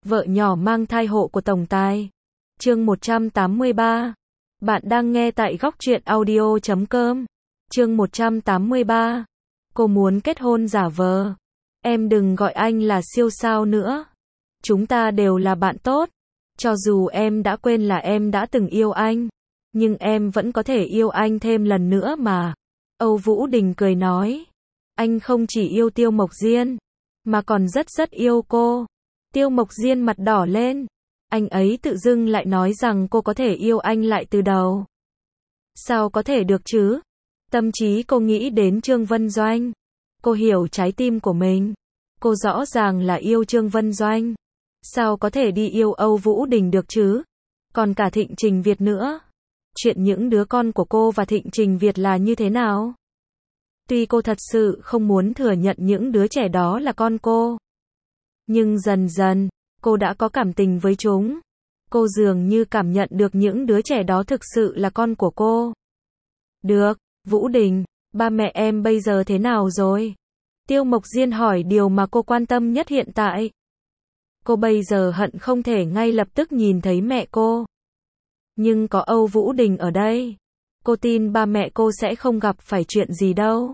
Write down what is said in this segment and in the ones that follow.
Vợ nhỏ mang thai hộ của tổng tài. Chương 183. Bạn đang nghe tại góc truyện audio.com. Chương 183. Cô muốn kết hôn giả vờ. Em đừng gọi anh là siêu sao nữa. Chúng ta đều là bạn tốt. Cho dù em đã quên là em đã từng yêu anh, nhưng em vẫn có thể yêu anh thêm lần nữa mà. Âu Vũ Đình cười nói. Anh không chỉ yêu Tiêu Mộc Diên, mà còn rất yêu cô. Tiêu Mộc Diên mặt đỏ lên. Anh ấy tự dưng lại nói rằng cô có thể yêu anh lại từ đầu. Sao có thể được chứ? Tâm trí cô nghĩ đến Trương Vân Doanh. Cô hiểu trái tim của mình. Cô rõ ràng là yêu Trương Vân Doanh. Sao có thể đi yêu Âu Vũ Đình được chứ? Còn cả Thịnh Trình Việt nữa. Chuyện những đứa con của cô và Thịnh Trình Việt là như thế nào? Tuy cô thật sự không muốn thừa nhận những đứa trẻ đó là con cô, nhưng dần dần, cô đã có cảm tình với chúng. Cô dường như cảm nhận được những đứa trẻ đó thực sự là con của cô. Được, Vũ Đình, ba mẹ em bây giờ thế nào rồi? Tiêu Mộc Diên hỏi điều mà cô quan tâm nhất hiện tại. Cô bây giờ hận không thể ngay lập tức nhìn thấy mẹ cô. Nhưng có Âu Vũ Đình ở đây. Cô tin ba mẹ cô sẽ không gặp phải chuyện gì đâu.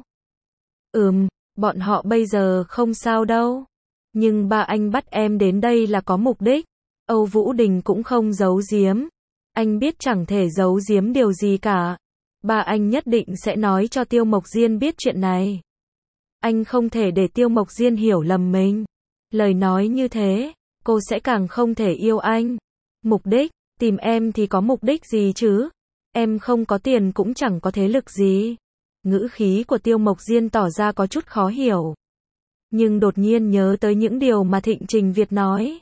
Bọn họ bây giờ không sao đâu. Nhưng ba anh bắt em đến đây là có mục đích. Âu Vũ Đình cũng không giấu giếm. Anh biết chẳng thể giấu giếm điều gì cả. Ba anh nhất định sẽ nói cho Tiêu Mộc Diên biết chuyện này. Anh không thể để Tiêu Mộc Diên hiểu lầm mình. Lời nói như thế, cô sẽ càng không thể yêu anh. Mục đích, tìm em thì có mục đích gì chứ? Em không có tiền cũng chẳng có thế lực gì. Ngữ khí của Tiêu Mộc Diên tỏ ra có chút khó hiểu. Nhưng đột nhiên nhớ tới những điều mà Thịnh Trình Việt nói.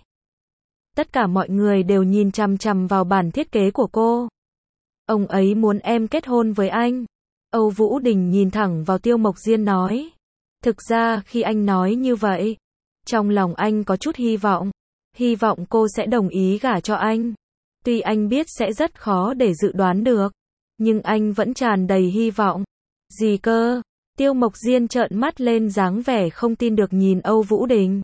Tất cả mọi người đều nhìn chằm chằm vào bản thiết kế của cô. Ông ấy muốn em kết hôn với anh. Âu Vũ Đình nhìn thẳng vào Tiêu Mộc Diên nói. Thực ra khi anh nói như vậy, trong lòng anh có chút hy vọng. Hy vọng cô sẽ đồng ý gả cho anh. Tuy anh biết sẽ rất khó để dự đoán được, nhưng anh vẫn tràn đầy hy vọng. Gì cơ? Tiêu Mộc Diên trợn mắt lên dáng vẻ không tin được nhìn Âu Vũ Đình.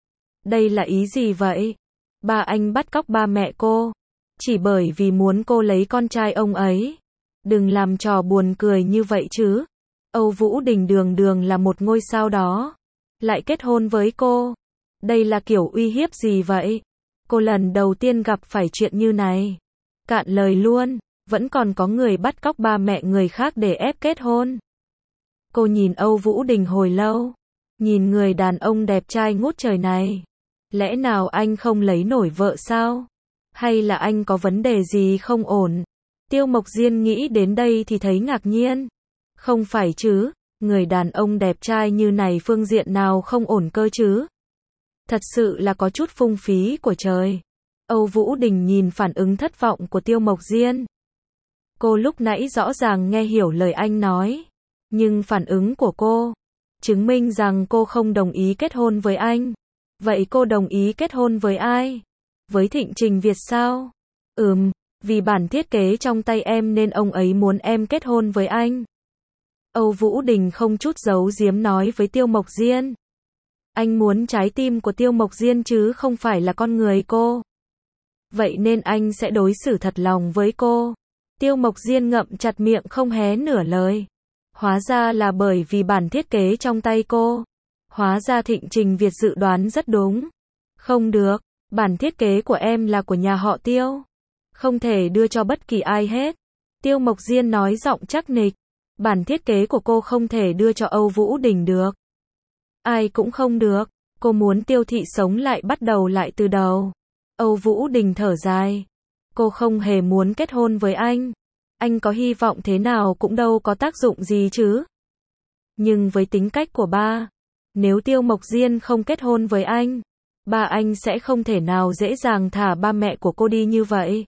Đây là ý gì vậy? Ba anh bắt cóc ba mẹ cô, chỉ bởi vì muốn cô lấy con trai ông ấy. Đừng làm trò buồn cười như vậy chứ. Âu Vũ Đình đường là một ngôi sao đó, lại kết hôn với cô. Đây là kiểu uy hiếp gì vậy? Cô lần đầu tiên gặp phải chuyện như này. Cạn lời luôn, vẫn còn có người bắt cóc ba mẹ người khác để ép kết hôn. Cô nhìn Âu Vũ Đình hồi lâu, nhìn người đàn ông đẹp trai ngút trời này. Lẽ nào anh không lấy nổi vợ sao? Hay là anh có vấn đề gì không ổn? Tiêu Mộc Diên nghĩ đến đây thì thấy ngạc nhiên. Không phải chứ, người đàn ông đẹp trai như này phương diện nào không ổn cơ chứ? Thật sự là có chút phung phí của trời. Âu Vũ Đình nhìn phản ứng thất vọng của Tiêu Mộc Diên. Cô lúc nãy rõ ràng nghe hiểu lời anh nói. Nhưng phản ứng của cô chứng minh rằng cô không đồng ý kết hôn với anh. Vậy cô đồng ý kết hôn với ai? Với Thịnh Trình Việt sao? Vì bản thiết kế trong tay em nên ông ấy muốn em kết hôn với anh. Âu Vũ Đình không chút giấu giếm nói với Tiêu Mộc Diên. Anh muốn trái tim của Tiêu Mộc Diên chứ không phải là con người cô. Vậy nên anh sẽ đối xử thật lòng với cô. Tiêu Mộc Diên ngậm chặt miệng không hé nửa lời. Hóa ra là bởi vì bản thiết kế trong tay cô. Hóa ra Thịnh Trình Việt dự đoán rất đúng. Không được, bản thiết kế của em là của nhà họ Tiêu. Không thể đưa cho bất kỳ ai hết. Tiêu Mộc Diên nói giọng chắc nịch. Bản thiết kế của cô không thể đưa cho Âu Vũ Đình được. Ai cũng không được. Cô muốn Tiêu thị sống lại bắt đầu lại từ đầu. Âu Vũ Đình thở dài. Cô không hề muốn kết hôn với anh. Anh có hy vọng thế nào cũng đâu có tác dụng gì chứ. Nhưng với tính cách của ba, nếu Tiêu Mộc Diên không kết hôn với anh, ba anh sẽ không thể nào dễ dàng thả ba mẹ của cô đi như vậy.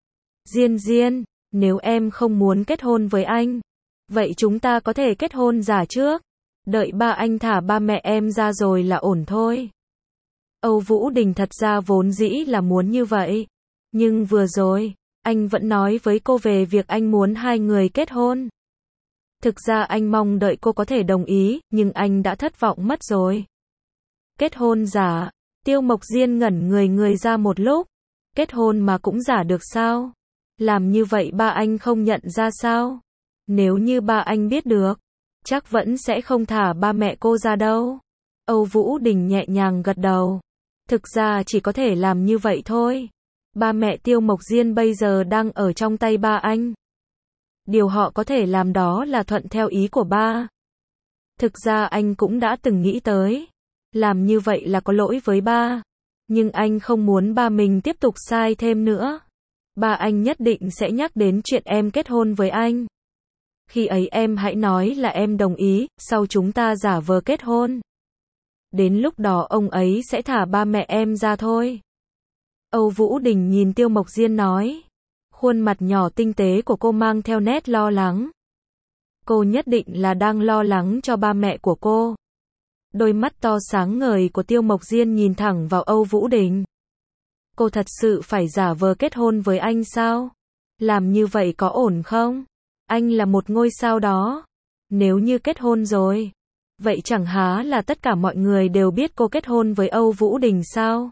Diên, nếu em không muốn kết hôn với anh, vậy chúng ta có thể kết hôn giả trước. Đợi ba anh thả ba mẹ em ra rồi là ổn thôi. Âu Vũ Đình thật ra vốn dĩ là muốn như vậy. Nhưng vừa rồi, anh vẫn nói với cô về việc anh muốn hai người kết hôn. Thực ra anh mong đợi cô có thể đồng ý, nhưng anh đã thất vọng mất rồi. Kết hôn giả, Tiêu Mộc Diên ngẩn người ra một lúc. Kết hôn mà cũng giả được sao? Làm như vậy ba anh không nhận ra sao? Nếu như ba anh biết được, chắc vẫn sẽ không thả ba mẹ cô ra đâu. Âu Vũ Đình nhẹ nhàng gật đầu. Thực ra chỉ có thể làm như vậy thôi. Ba mẹ Tiêu Mộc Diên bây giờ đang ở trong tay ba anh. Điều họ có thể làm đó là thuận theo ý của ba. Thực ra anh cũng đã từng nghĩ tới. Làm như vậy là có lỗi với ba. Nhưng anh không muốn ba mình tiếp tục sai thêm nữa. Ba anh nhất định sẽ nhắc đến chuyện em kết hôn với anh. Khi ấy em hãy nói là em đồng ý, sau chúng ta giả vờ kết hôn. Đến lúc đó ông ấy sẽ thả ba mẹ em ra thôi. Âu Vũ Đình nhìn Tiêu Mộc Diên nói. Khuôn mặt nhỏ tinh tế của cô mang theo nét lo lắng. Cô nhất định là đang lo lắng cho ba mẹ của cô. Đôi mắt to sáng ngời của Tiêu Mộc Diên nhìn thẳng vào Âu Vũ Đình. Cô thật sự phải giả vờ kết hôn với anh sao? Làm như vậy có ổn không? Anh là một ngôi sao đó. Nếu như kết hôn rồi, vậy chẳng há là tất cả mọi người đều biết cô kết hôn với Âu Vũ Đình sao?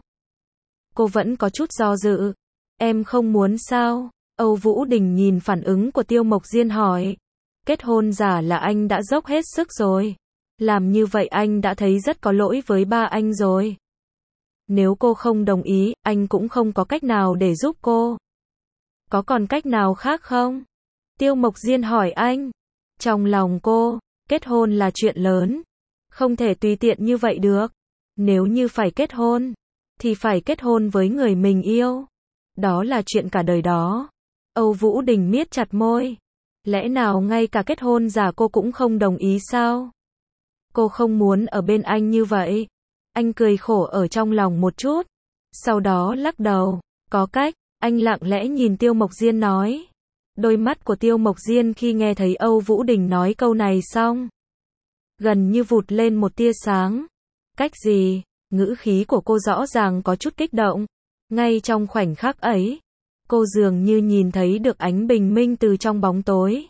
Cô vẫn có chút do dự. Em không muốn sao? Âu Vũ Đình nhìn phản ứng của Tiêu Mộc Diên hỏi. Kết hôn giả là anh đã dốc hết sức rồi. Làm như vậy anh đã thấy rất có lỗi với ba anh rồi. Nếu cô không đồng ý, anh cũng không có cách nào để giúp cô. Có còn cách nào khác không? Tiêu Mộc Diên hỏi anh. Trong lòng cô, kết hôn là chuyện lớn. Không thể tùy tiện như vậy được. Nếu như phải kết hôn, thì phải kết hôn với người mình yêu. Đó là chuyện cả đời đó. Âu Vũ Đình miết chặt môi. Lẽ nào ngay cả kết hôn giả cô cũng không đồng ý sao? Cô không muốn ở bên anh như vậy. Anh cười khổ ở trong lòng một chút. Sau đó lắc đầu. Có cách. Anh lặng lẽ nhìn Tiêu Mộc Diên nói. Đôi mắt của Tiêu Mộc Diên khi nghe thấy Âu Vũ Đình nói câu này xong, gần như vụt lên một tia sáng. Cách gì? Ngữ khí của cô rõ ràng có chút kích động. Ngay trong khoảnh khắc ấy, cô dường như nhìn thấy được ánh bình minh từ trong bóng tối.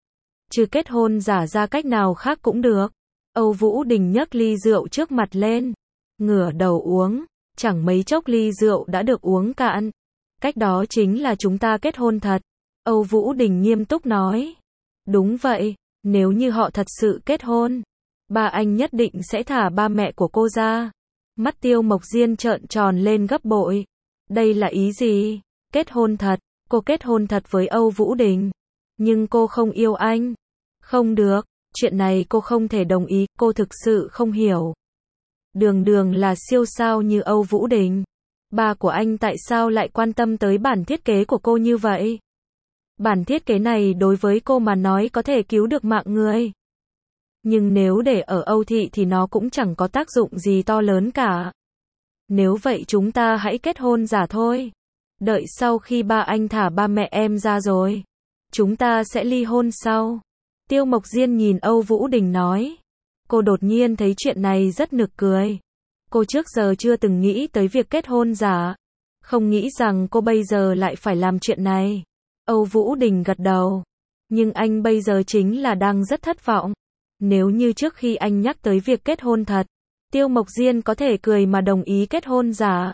Trừ kết hôn giả ra cách nào khác cũng được. Âu Vũ Đình nhấc ly rượu trước mặt lên, ngửa đầu uống. Chẳng mấy chốc ly rượu đã được uống cạn. Cách đó chính là chúng ta kết hôn thật. Âu Vũ Đình nghiêm túc nói. Đúng vậy, nếu như họ thật sự kết hôn, ba anh nhất định sẽ thả ba mẹ của cô ra. Mắt Tiêu Mộc Diên trợn tròn lên gấp bội. Đây là ý gì? Kết hôn thật? Cô kết hôn thật với Âu Vũ Đình. Nhưng cô không yêu anh. Không được, chuyện này cô không thể đồng ý, cô thực sự không hiểu. Đường đường là siêu sao như Âu Vũ Đình. Ba của anh tại sao lại quan tâm tới bản thiết kế của cô như vậy? Bản thiết kế này đối với cô mà nói có thể cứu được mạng người. Nhưng nếu để ở Âu Thị thì nó cũng chẳng có tác dụng gì to lớn cả. Nếu vậy chúng ta hãy kết hôn giả thôi. Đợi sau khi ba anh thả ba mẹ em ra rồi, chúng ta sẽ ly hôn sau. Tiêu Mộc Diên nhìn Âu Vũ Đình nói. Cô đột nhiên thấy chuyện này rất nực cười. Cô trước giờ chưa từng nghĩ tới việc kết hôn giả. Không nghĩ rằng cô bây giờ lại phải làm chuyện này. Âu Vũ Đình gật đầu. Nhưng anh bây giờ chính là đang rất thất vọng. Nếu như trước khi anh nhắc tới việc kết hôn thật, Tiêu Mộc Diên có thể cười mà đồng ý kết hôn giả,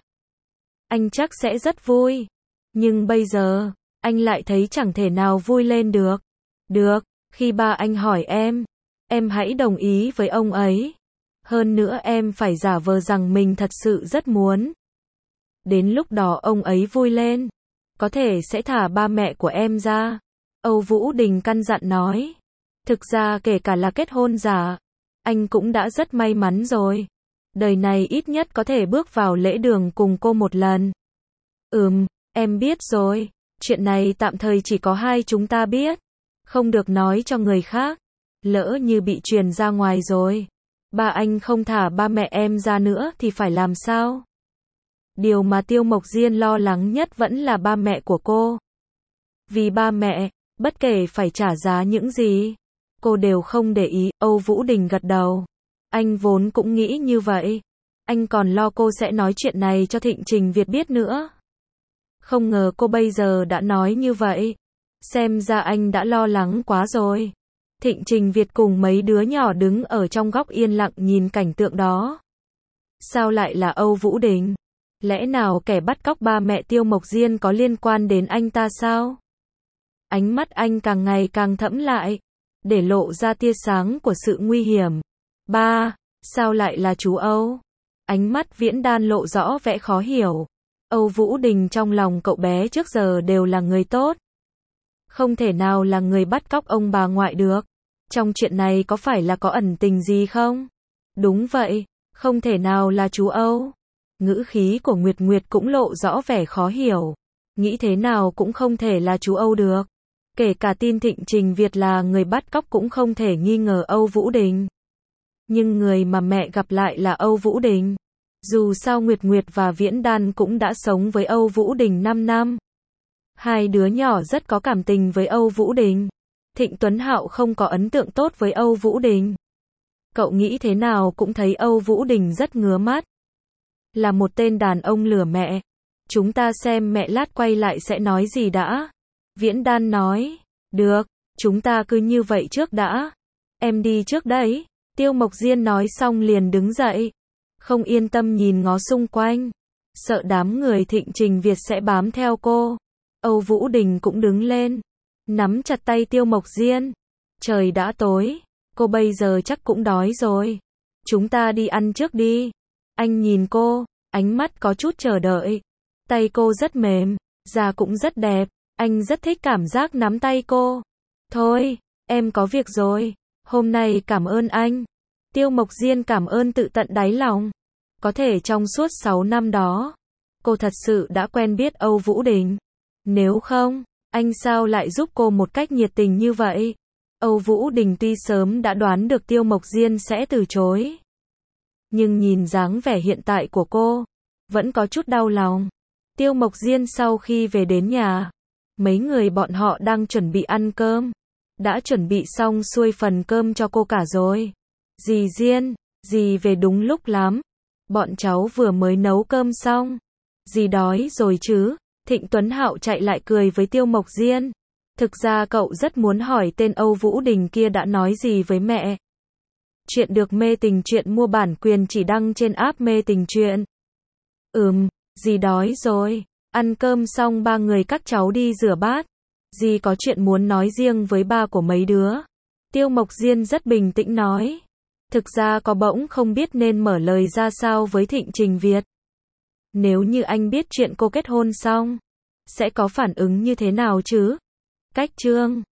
anh chắc sẽ rất vui. Nhưng bây giờ, anh lại thấy chẳng thể nào vui lên được. Được, khi ba anh hỏi em hãy đồng ý với ông ấy. Hơn nữa em phải giả vờ rằng mình thật sự rất muốn. Đến lúc đó ông ấy vui lên, có thể sẽ thả ba mẹ của em ra. Âu Vũ Đình căn dặn nói. Thực ra kể cả là kết hôn giả, anh cũng đã rất may mắn rồi. Đời này ít nhất có thể bước vào lễ đường cùng cô một lần. Em biết rồi. Chuyện này tạm thời chỉ có hai chúng ta biết. Không được nói cho người khác. Lỡ như bị truyền ra ngoài rồi, ba anh không thả ba mẹ em ra nữa thì phải làm sao? Điều mà Tiêu Mộc Diên lo lắng nhất vẫn là ba mẹ của cô. Vì ba mẹ, bất kể phải trả giá những gì, cô đều không để ý. Âu Vũ Đình gật đầu. Anh vốn cũng nghĩ như vậy. Anh còn lo cô sẽ nói chuyện này cho Thịnh Trình Việt biết nữa. Không ngờ cô bây giờ đã nói như vậy. Xem ra anh đã lo lắng quá rồi. Thịnh Trình Việt cùng mấy đứa nhỏ đứng ở trong góc yên lặng nhìn cảnh tượng đó. Sao lại là Âu Vũ Đình? Lẽ nào kẻ bắt cóc ba mẹ Tiêu Mộc Diên có liên quan đến anh ta sao? Ánh mắt anh càng ngày càng thẫm lại, để lộ ra tia sáng của sự nguy hiểm. Ba, sao lại là chú Âu? Ánh mắt Viễn Đan lộ rõ vẻ khó hiểu. Âu Vũ Đình trong lòng cậu bé trước giờ đều là người tốt. Không thể nào là người bắt cóc ông bà ngoại được. Trong chuyện này có phải là có ẩn tình gì không? Đúng vậy, không thể nào là chú Âu. Ngữ khí của Nguyệt Nguyệt cũng lộ rõ vẻ khó hiểu. Nghĩ thế nào cũng không thể là chú Âu được. Kể cả tin Thịnh Trình Việt là người bắt cóc cũng không thể nghi ngờ Âu Vũ Đình. Nhưng người mà mẹ gặp lại là Âu Vũ Đình. Dù sao Nguyệt Nguyệt và Viễn Đan cũng đã sống với Âu Vũ Đình 5 năm. Hai đứa nhỏ rất có cảm tình với Âu Vũ Đình. Thịnh Tuấn Hạo không có ấn tượng tốt với Âu Vũ Đình. Cậu nghĩ thế nào cũng thấy Âu Vũ Đình rất ngứa mắt. Là một tên đàn ông lừa mẹ. Chúng ta xem mẹ lát quay lại sẽ nói gì đã. Viễn Đan nói. Được, chúng ta cứ như vậy trước đã. Em đi trước đấy. Tiêu Mộc Diên nói xong liền đứng dậy. Không yên tâm nhìn ngó xung quanh. Sợ đám người Thịnh Trình Việt sẽ bám theo cô. Âu Vũ Đình cũng đứng lên. Nắm chặt tay Tiêu Mộc Diên. Trời đã tối. Cô bây giờ chắc cũng đói rồi. Chúng ta đi ăn trước đi. Anh nhìn cô, ánh mắt có chút chờ đợi. Tay cô rất mềm, da cũng rất đẹp. Anh rất thích cảm giác nắm tay cô. Thôi, em có việc rồi. Hôm nay cảm ơn anh. Tiêu Mộc Diên cảm ơn tự tận đáy lòng. Có thể trong suốt 6 năm đó, cô thật sự đã quen biết Âu Vũ Đình. Nếu không, anh sao lại giúp cô một cách nhiệt tình như vậy? Âu Vũ Đình tuy sớm đã đoán được Tiêu Mộc Diên sẽ từ chối. Nhưng nhìn dáng vẻ hiện tại của cô, vẫn có chút đau lòng. Tiêu Mộc Diên sau khi về đến nhà, mấy người bọn họ đang chuẩn bị ăn cơm. Đã chuẩn bị xong xuôi phần cơm cho cô cả rồi. Dì Diên, dì về đúng lúc lắm. Bọn cháu vừa mới nấu cơm xong. Dì đói rồi chứ? Thịnh Tuấn Hạo chạy lại cười với Tiêu Mộc Diên. Thực ra cậu rất muốn hỏi tên Âu Vũ Đình kia đã nói gì với mẹ. Chuyện được Mê Tình Truyện mua bản quyền chỉ đăng trên app Mê Tình Truyện. Dì đói rồi. Ăn cơm xong ba người các cháu đi rửa bát. Dì có chuyện muốn nói riêng với ba của mấy đứa. Tiêu Mộc Diên rất bình tĩnh nói. Thực ra có bỗng không biết nên mở lời ra sao với Thịnh Trình Việt. Nếu như anh biết chuyện cô kết hôn xong, sẽ có phản ứng như thế nào chứ? Cách chương